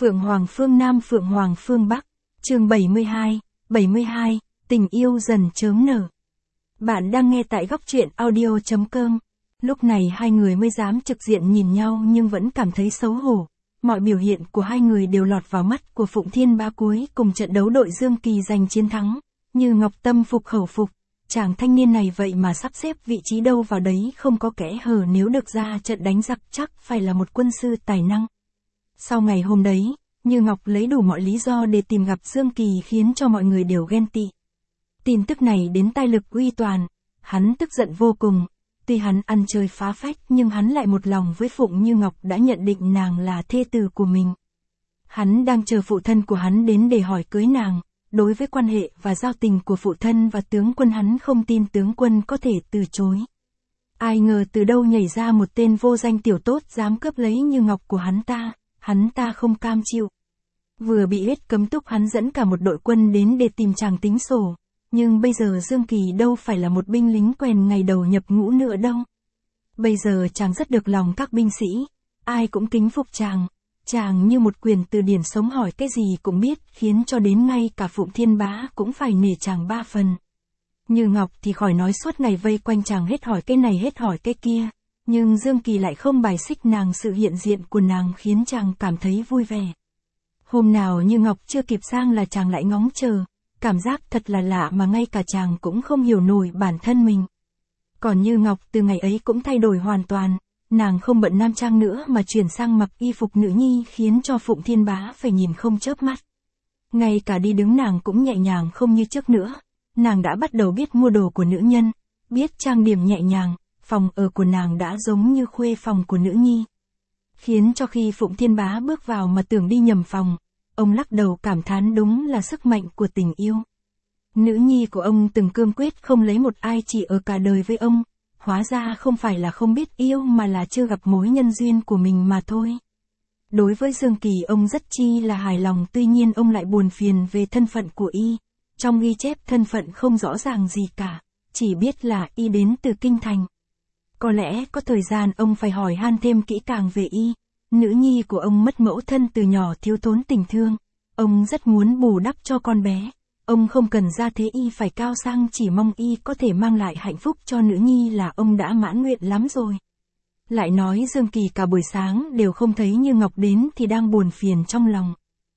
Phượng Hoàng phương Nam Phượng Hoàng phương Bắc, chương 72, tình yêu dần chớm nở. Bạn đang nghe tại góc truyện audio.com. Lúc này hai người mới dám trực diện nhìn nhau nhưng vẫn cảm thấy xấu hổ. Mọi biểu hiện của hai người đều lọt vào mắt của Phụng Thiên Bá cuối cùng trận đấu đội Dương Kỳ giành chiến thắng. Như Ngọc tâm phục khẩu phục, chàng thanh niên này vậy mà sắp xếp vị trí đâu vào đấy không có kẽ hở, nếu được ra trận đánh giặc chắc phải là một quân sư tài năng. Sau ngày hôm đấy, Như Ngọc lấy đủ mọi lý do để tìm gặp Dương Kỳ khiến cho mọi người đều ghen tị. Tin tức này đến tai Lực Uy Toàn, hắn tức giận vô cùng. Tuy hắn ăn chơi phá phách nhưng hắn lại một lòng với Phụng Như Ngọc, đã nhận định nàng là thê tử của mình. Hắn đang chờ phụ thân của hắn đến để hỏi cưới nàng. Đối với quan hệ và giao tình của phụ thân và tướng quân, hắn không tin tướng quân có thể từ chối. Ai ngờ từ đâu nhảy ra một tên vô danh tiểu tốt dám cướp lấy Như Ngọc của hắn ta không cam chịu. Vừa bị hết cấm túc hắn dẫn cả một đội quân đến để tìm chàng tính sổ. Nhưng bây giờ Dương Kỳ đâu phải là một binh lính quèn ngày đầu nhập ngũ nữa đâu. Bây giờ chàng rất được lòng các binh sĩ, ai cũng kính phục chàng. Chàng như một quyền từ điển sống, hỏi cái gì cũng biết, khiến cho đến ngay cả Phụng Thiên Bá cũng phải nể chàng 3 phần. Như Ngọc thì khỏi nói, suốt ngày vây quanh chàng hết hỏi cái này hết hỏi cái kia. Nhưng Dương Kỳ lại không bài xích nàng, sự hiện diện của nàng khiến chàng cảm thấy vui vẻ. Hôm nào Như Ngọc chưa kịp sang là chàng lại ngóng chờ, cảm giác thật là lạ mà ngay cả chàng cũng không hiểu nổi bản thân mình. Còn Như Ngọc từ ngày ấy cũng thay đổi hoàn toàn, nàng không bận nam trang nữa mà chuyển sang mặc y phục nữ nhi, khiến cho Phụng Thiên Bá phải nhìn không chớp mắt. Ngay cả đi đứng nàng cũng nhẹ nhàng không như trước nữa, nàng đã bắt đầu biết mua đồ của nữ nhân, biết trang điểm nhẹ nhàng, phòng ở của nàng đã giống như khuê phòng của nữ nhi. Khiến cho khi Phụng Thiên Bá bước vào mà tưởng đi nhầm phòng, ông lắc đầu cảm thán đúng là sức mạnh của tình yêu. Nữ nhi của ông từng cương quyết không lấy một ai chỉ ở cả đời với ông, hóa ra không phải là không biết yêu mà là chưa gặp mối nhân duyên của mình mà thôi. Đối với Dương Kỳ ông rất chi là hài lòng, tuy nhiên ông lại buồn phiền về thân phận của y. Trong ghi chép thân phận không rõ ràng gì cả, chỉ biết là y đến từ Kinh Thành. Có lẽ có thời gian ông phải hỏi han thêm kỹ càng về y. Nữ nhi của ông mất mẫu thân từ nhỏ, thiếu thốn tình thương. Ông rất muốn bù đắp cho con bé. Ông không cần ra thế y phải cao sang, chỉ mong y có thể mang lại hạnh phúc cho nữ nhi là ông đã mãn nguyện lắm rồi. Lại nói Dương Kỳ cả buổi sáng đều không thấy Như Ngọc đến thì đang buồn phiền trong lòng.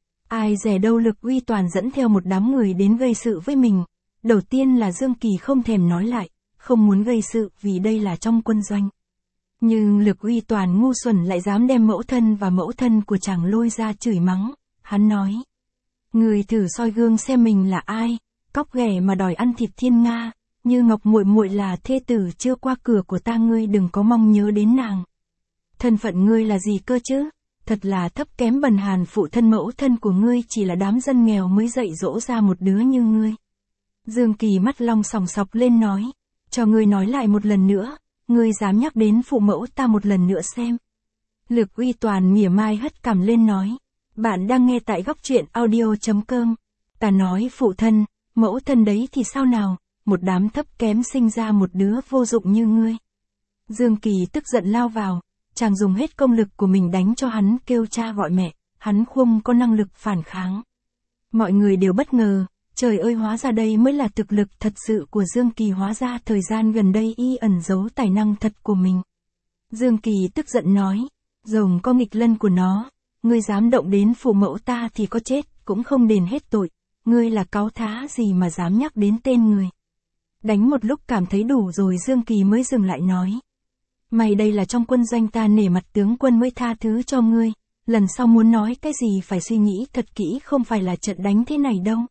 Ai dè đâu Lực Uy Toàn dẫn theo một đám người đến gây sự với mình. Đầu tiên là Dương Kỳ không thèm nói lại, không muốn gây sự vì đây là trong quân doanh. Nhưng Lực Uy Toàn ngu xuẩn lại dám đem mẫu thân và mẫu thân của chàng lôi ra chửi mắng. Hắn nói: người thử soi gương xem mình là ai, cóc ghẻ mà đòi ăn thịt thiên nga. Như Ngọc muội muội là thê tử chưa qua cửa của ta, ngươi đừng có mong nhớ đến nàng. Thân phận ngươi là gì cơ chứ? Thật là thấp kém bần hàn, phụ thân mẫu thân của ngươi chỉ là đám dân nghèo mới dạy dỗ ra một đứa như ngươi. Dương Kỳ mắt long sòng sọc lên nói: cho ngươi nói lại một lần nữa, ngươi dám nhắc đến phụ mẫu ta một lần nữa xem. Lực Uy Toàn mỉa mai hất cằm lên nói: bạn đang nghe tại góc truyện audio.com. Ta nói phụ thân, mẫu thân đấy thì sao nào, một đám thấp kém sinh ra một đứa vô dụng như ngươi. Dương Kỳ tức giận lao vào, chàng dùng hết công lực của mình đánh cho hắn kêu cha gọi mẹ, hắn không có năng lực phản kháng. Mọi người đều bất ngờ, trời ơi, hóa ra đây mới là thực lực thật sự của Dương Kỳ, hóa ra thời gian gần đây y ẩn giấu tài năng thật của mình. Dương Kỳ tức giận nói: rồng có nghịch lân của nó, ngươi dám động đến phụ mẫu ta thì có chết cũng không đền hết tội, ngươi là cáu thá gì mà dám nhắc đến tên người. Đánh một lúc cảm thấy đủ rồi Dương Kỳ mới dừng lại nói: mày đây là trong quân doanh ta nể mặt tướng quân mới tha thứ cho ngươi, lần sau muốn nói cái gì phải suy nghĩ thật kỹ, không phải là trận đánh thế này đâu.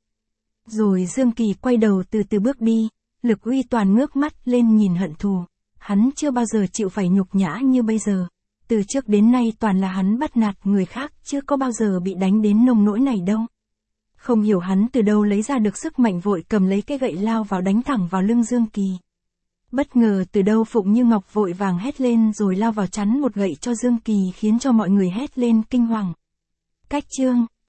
Rồi Dương Kỳ quay đầu từ từ bước đi. Lực Uy Toàn ngước mắt lên nhìn hận thù, hắn chưa bao giờ chịu phải nhục nhã như bây giờ. Từ trước đến nay toàn là hắn bắt nạt người khác, chưa có bao giờ bị đánh đến nông nỗi này đâu. Không hiểu hắn từ đâu lấy ra được sức mạnh, vội cầm lấy cái gậy lao vào đánh thẳng vào lưng Dương Kỳ. Bất ngờ từ đâu Phụng Như Ngọc vội vàng hét lên rồi lao vào chắn một gậy cho Dương Kỳ, khiến cho mọi người hét lên kinh hoàng. Cách chương